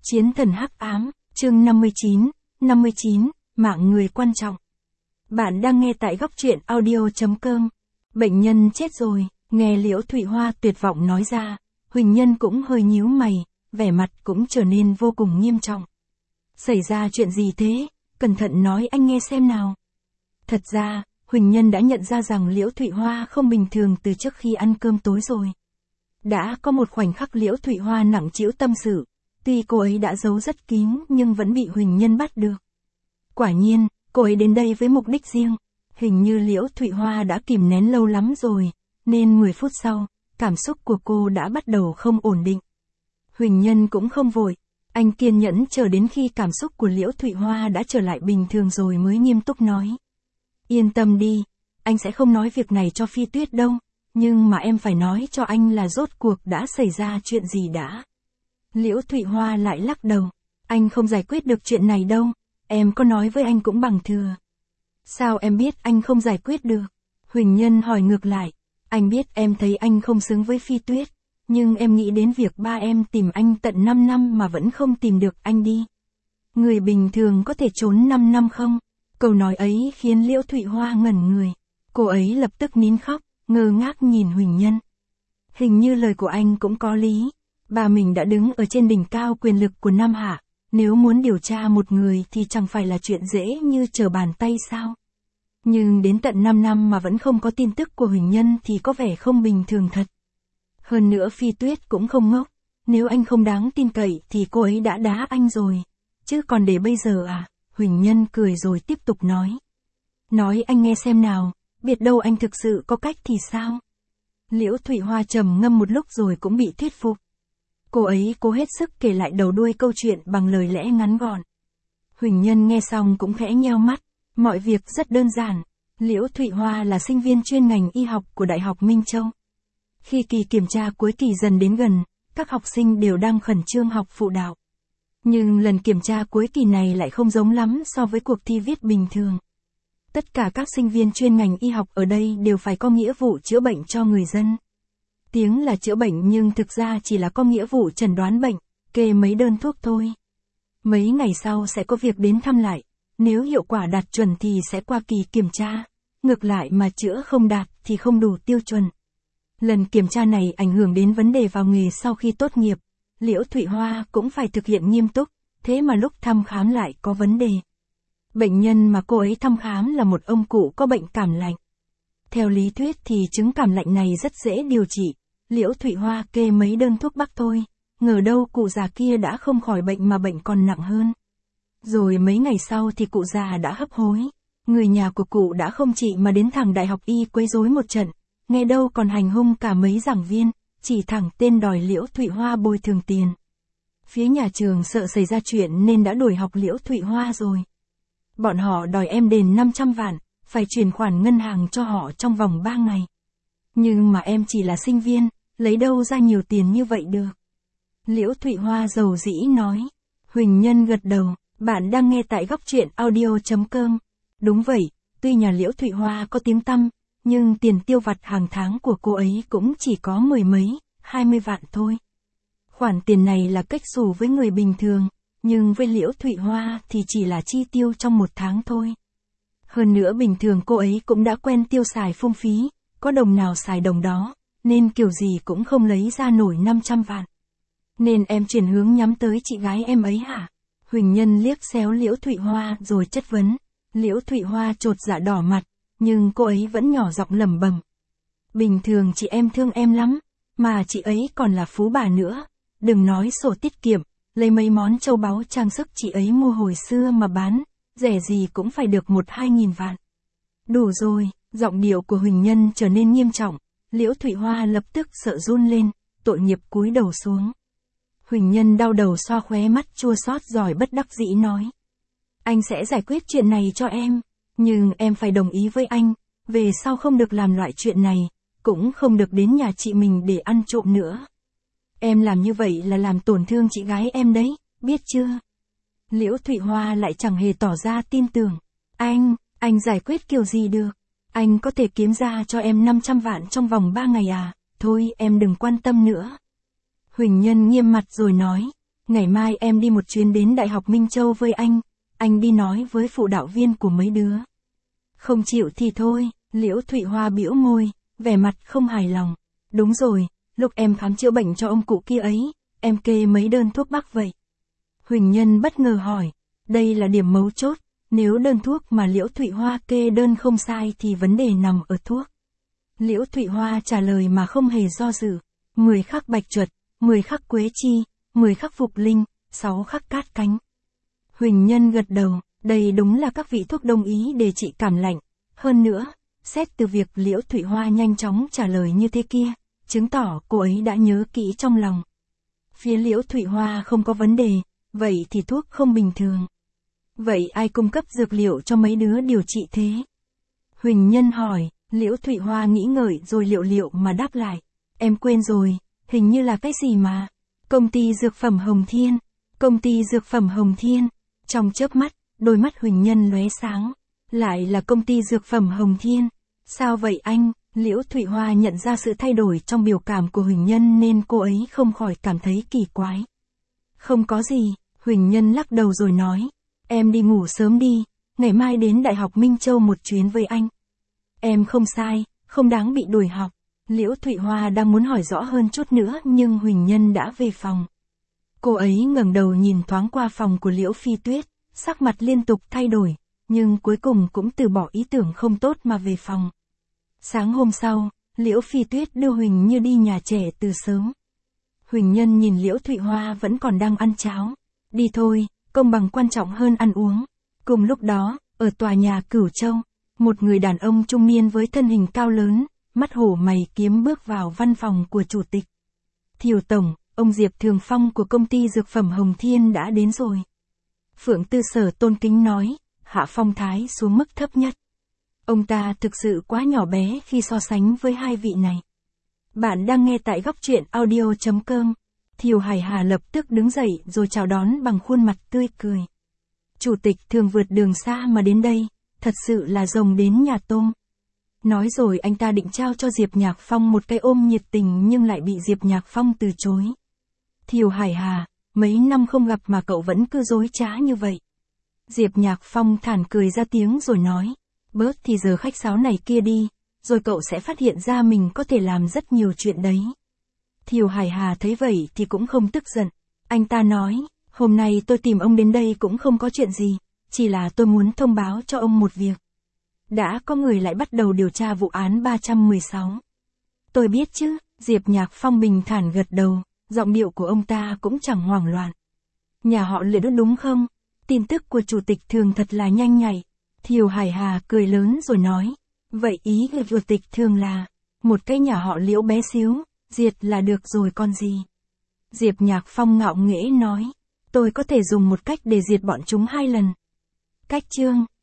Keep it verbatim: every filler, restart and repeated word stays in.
Chiến thần hắc ám, chương năm mươi chín, năm mươi chín, mạng người quan trọng. Bạn đang nghe tại góc truyện audio chấm com. Bệnh nhân chết rồi, nghe Liễu Thụy Hoa tuyệt vọng nói ra, Huỳnh Nhân cũng hơi nhíu mày, vẻ mặt cũng trở nên vô cùng nghiêm trọng. Xảy ra chuyện gì thế? Cẩn thận nói anh nghe xem nào. Thật ra, Huỳnh Nhân đã nhận ra rằng Liễu Thụy Hoa không bình thường từ trước khi ăn cơm tối rồi. Đã có một khoảnh khắc Liễu Thụy Hoa nặng trĩu tâm sự, tuy cô ấy đã giấu rất kín nhưng vẫn bị Huỳnh Nhân bắt được. Quả nhiên, cô ấy đến đây với mục đích riêng, hình như Liễu Thụy Hoa đã kìm nén lâu lắm rồi, nên mười phút sau, cảm xúc của cô đã bắt đầu không ổn định. Huỳnh Nhân cũng không vội, anh kiên nhẫn chờ đến khi cảm xúc của Liễu Thụy Hoa đã trở lại bình thường rồi mới nghiêm túc nói. Yên tâm đi, anh sẽ không nói việc này cho Phi Tuyết đâu, nhưng mà em phải nói cho anh là rốt cuộc đã xảy ra chuyện gì đã. Liễu Thụy Hoa lại lắc đầu, anh không giải quyết được chuyện này đâu, em có nói với anh cũng bằng thừa. Sao em biết anh không giải quyết được? Huỳnh Nhân hỏi ngược lại, anh biết em thấy anh không xứng với Phi Tuyết, nhưng em nghĩ đến việc ba em tìm anh tận năm năm mà vẫn không tìm được anh đi. Người bình thường có thể trốn năm năm không? Câu nói ấy khiến Liễu Thụy Hoa ngẩn người, cô ấy lập tức nín khóc, ngơ ngác nhìn Huỳnh Nhân. Hình như lời của anh cũng có lý, bà mình đã đứng ở trên đỉnh cao quyền lực của Nam Hạ, nếu muốn điều tra một người thì chẳng phải là chuyện dễ như trở bàn tay sao. Nhưng đến tận năm năm mà vẫn không có tin tức của Huỳnh Nhân thì có vẻ không bình thường thật. Hơn nữa Phi Tuyết cũng không ngốc, nếu anh không đáng tin cậy thì cô ấy đã đá anh rồi, chứ còn để bây giờ à? Huỳnh Nhân cười rồi tiếp tục nói. Nói anh nghe xem nào, biết đâu anh thực sự có cách thì sao? Liễu Thụy Hoa trầm ngâm một lúc rồi cũng bị thuyết phục. Cô ấy cố hết sức kể lại đầu đuôi câu chuyện bằng lời lẽ ngắn gọn. Huỳnh Nhân nghe xong cũng khẽ nheo mắt, mọi việc rất đơn giản. Liễu Thụy Hoa là sinh viên chuyên ngành y học của Đại học Minh Châu. Khi kỳ kiểm tra cuối kỳ dần đến gần, các học sinh đều đang khẩn trương học phụ đạo. Nhưng lần kiểm tra cuối kỳ này lại không giống lắm so với cuộc thi viết bình thường. Tất cả các sinh viên chuyên ngành y học ở đây đều phải có nghĩa vụ chữa bệnh cho người dân. Tiếng là chữa bệnh nhưng thực ra chỉ là có nghĩa vụ chẩn đoán bệnh, kê mấy đơn thuốc thôi. Mấy ngày sau sẽ có việc đến thăm lại, nếu hiệu quả đạt chuẩn thì sẽ qua kỳ kiểm tra, ngược lại mà chữa không đạt thì không đủ tiêu chuẩn. Lần kiểm tra này ảnh hưởng đến vấn đề vào nghề sau khi tốt nghiệp, Liễu Thụy Hoa cũng phải thực hiện nghiêm túc, thế mà lúc thăm khám lại có vấn đề. Bệnh nhân mà cô ấy thăm khám là một ông cụ có bệnh cảm lạnh. Theo lý thuyết thì chứng cảm lạnh này rất dễ điều trị, Liễu Thụy Hoa kê mấy đơn thuốc bắc thôi, ngờ đâu cụ già kia đã không khỏi bệnh mà bệnh còn nặng hơn. Rồi mấy ngày sau thì cụ già đã hấp hối, người nhà của cụ đã không trị mà đến thẳng Đại học Y quấy rối một trận, nghe đâu còn hành hung cả mấy giảng viên, chỉ thẳng tên đòi Liễu Thụy Hoa bồi thường tiền. Phía nhà trường sợ xảy ra chuyện nên đã đuổi học Liễu Thụy Hoa rồi. Bọn họ đòi em đền năm trăm vạn, phải chuyển khoản ngân hàng cho họ trong vòng ba ngày. Nhưng mà em chỉ là sinh viên, lấy đâu ra nhiều tiền như vậy được? Liễu Thụy Hoa dầu dĩ nói. Huỳnh Nhân gật đầu, bạn đang nghe tại góc truyện audio chấm com. Đúng vậy, tuy nhà Liễu Thụy Hoa có tiếng tăm, nhưng tiền tiêu vặt hàng tháng của cô ấy cũng chỉ có mười mấy, hai mươi vạn thôi. Khoản tiền này là cách xù với người bình thường, nhưng với Liễu Thụy Hoa thì chỉ là chi tiêu trong một tháng thôi. Hơn nữa bình thường cô ấy cũng đã quen tiêu xài phung phí, có đồng nào xài đồng đó, nên kiểu gì cũng không lấy ra nổi năm trăm vạn. Nên em chuyển hướng nhắm tới chị gái em ấy hả? Huỳnh Nhân liếc xéo Liễu Thụy Hoa rồi chất vấn. Liễu Thụy Hoa chột dạ đỏ mặt, nhưng cô ấy vẫn nhỏ giọng lẩm bẩm. Bình thường chị em thương em lắm, mà chị ấy còn là phú bà nữa, đừng nói sổ tiết kiệm, lấy mấy món châu báu trang sức chị ấy mua hồi xưa mà bán, rẻ gì cũng phải được một hai nghìn vạn. Đủ rồi, giọng điệu của Huỳnh Nhân trở nên nghiêm trọng, Liễu Thụy Hoa lập tức sợ run lên, tội nghiệp cúi đầu xuống. Huỳnh Nhân đau đầu xoa khóe mắt chua xót rồi bất đắc dĩ nói. Anh sẽ giải quyết chuyện này cho em, nhưng em phải đồng ý với anh, về sau không được làm loại chuyện này, cũng không được đến nhà chị mình để ăn trộm nữa. Em làm như vậy là làm tổn thương chị gái em đấy, biết chưa? Liễu Thụy Hoa lại chẳng hề tỏ ra tin tưởng. Anh, anh giải quyết kiểu gì được? Anh có thể kiếm ra cho em năm trăm vạn trong vòng ba ngày à? Thôi em đừng quan tâm nữa. Huỳnh Nhân nghiêm mặt rồi nói. ngày mai em đi một chuyến đến Đại học Minh Châu với anh, anh đi nói với phụ đạo viên của mấy đứa. Không chịu thì thôi, Liễu Thụy Hoa bĩu môi, vẻ mặt không hài lòng. Đúng rồi, lúc em khám chữa bệnh cho ông cụ kia ấy, em kê mấy đơn thuốc bắc vậy? Huỳnh Nhân bất ngờ hỏi, đây là điểm mấu chốt, nếu đơn thuốc mà Liễu Thụy Hoa kê đơn không sai thì vấn đề nằm ở thuốc. Liễu Thụy Hoa trả lời mà không hề do dự, mười khắc bạch chuột, mười khắc quế chi, mười khắc phục linh, sáu khắc cát cánh. Huỳnh Nhân gật đầu, đây đúng là các vị thuốc đông y để trị cảm lạnh. Hơn nữa, xét từ việc Liễu Thụy Hoa nhanh chóng trả lời như thế kia, chứng tỏ cô ấy đã nhớ kỹ trong lòng. Phía Liễu Thụy Hoa không có vấn đề, vậy thì thuốc không bình thường. Vậy ai cung cấp dược liệu cho mấy đứa điều trị thế? Huỳnh Nhân hỏi, Liễu Thụy Hoa nghĩ ngợi rồi liệu liệu mà đáp lại. Em quên rồi, hình như là cái gì mà? Công ty dược phẩm Hồng Thiên. Công ty dược phẩm Hồng Thiên. Trong chớp mắt, đôi mắt Huỳnh Nhân lóe sáng. Lại là công ty dược phẩm Hồng Thiên. Sao vậy anh? Liễu Thụy Hoa nhận ra sự thay đổi trong biểu cảm của Huỳnh Nhân nên cô ấy không khỏi cảm thấy kỳ quái. Không có gì, Huỳnh Nhân lắc đầu rồi nói. Em đi ngủ sớm đi, ngày mai đến Đại học Minh Châu một chuyến với anh. Em không sai, không đáng bị đuổi học. Liễu Thụy Hoa đang muốn hỏi rõ hơn chút nữa nhưng Huỳnh Nhân đã về phòng. Cô ấy ngẩng đầu nhìn thoáng qua phòng của Liễu Phi Tuyết, sắc mặt liên tục thay đổi, nhưng cuối cùng cũng từ bỏ ý tưởng không tốt mà về phòng. Sáng hôm sau, Liễu Phi Tuyết đưa Huỳnh Như đi nhà trẻ từ sớm. Huỳnh Nhân nhìn Liễu Thụy Hoa vẫn còn đang ăn cháo. Đi thôi, công bằng quan trọng hơn ăn uống. Cùng lúc đó, ở tòa nhà Cửu Châu, một người đàn ông trung niên với thân hình cao lớn, mắt hổ mày kiếm bước vào văn phòng của chủ tịch. Thiều Tổng, ông Diệp Thường Phong của công ty dược phẩm Hồng Thiên đã đến rồi. Phượng Tư Sở tôn kính nói, hạ phong thái xuống mức thấp nhất. Ông ta thực sự quá nhỏ bé khi so sánh với hai vị này. Bạn đang nghe tại góc truyện audio chấm com. Thiều Hải Hà lập tức đứng dậy rồi chào đón bằng khuôn mặt tươi cười. Chủ tịch thường vượt đường xa mà đến đây, thật sự là rồng đến nhà tôm. Nói rồi anh ta định trao cho Diệp Nhạc Phong một cái ôm nhiệt tình nhưng lại bị Diệp Nhạc Phong từ chối. Thiều Hải Hà, mấy năm không gặp mà cậu vẫn cứ dối trá như vậy. Diệp Nhạc Phong thản cười ra tiếng rồi nói, bớt thì giờ khách sáo này kia đi, rồi cậu sẽ phát hiện ra mình có thể làm rất nhiều chuyện đấy. Thiều Hải Hà thấy vậy thì cũng không tức giận. Anh ta nói, hôm nay tôi tìm ông đến đây cũng không có chuyện gì, chỉ là tôi muốn thông báo cho ông một việc. Đã có người lại bắt đầu điều tra vụ án ba trăm mười sáu. Tôi biết chứ, Diệp Nhạc Phong bình thản gật đầu, giọng điệu của ông ta cũng chẳng hoảng loạn. Nhà họ Liễu đúng không? Tin tức của chủ tịch thường thật là nhanh nhạy. Thiều Hải Hà cười lớn rồi nói, vậy ý của chủ tịch thường là, một cái nhà họ Liễu bé xíu, diệt là được rồi còn gì. Diệp Nhạc Phong ngạo nghễ nói, tôi có thể dùng một cách để diệt bọn chúng hai lần. Cách chương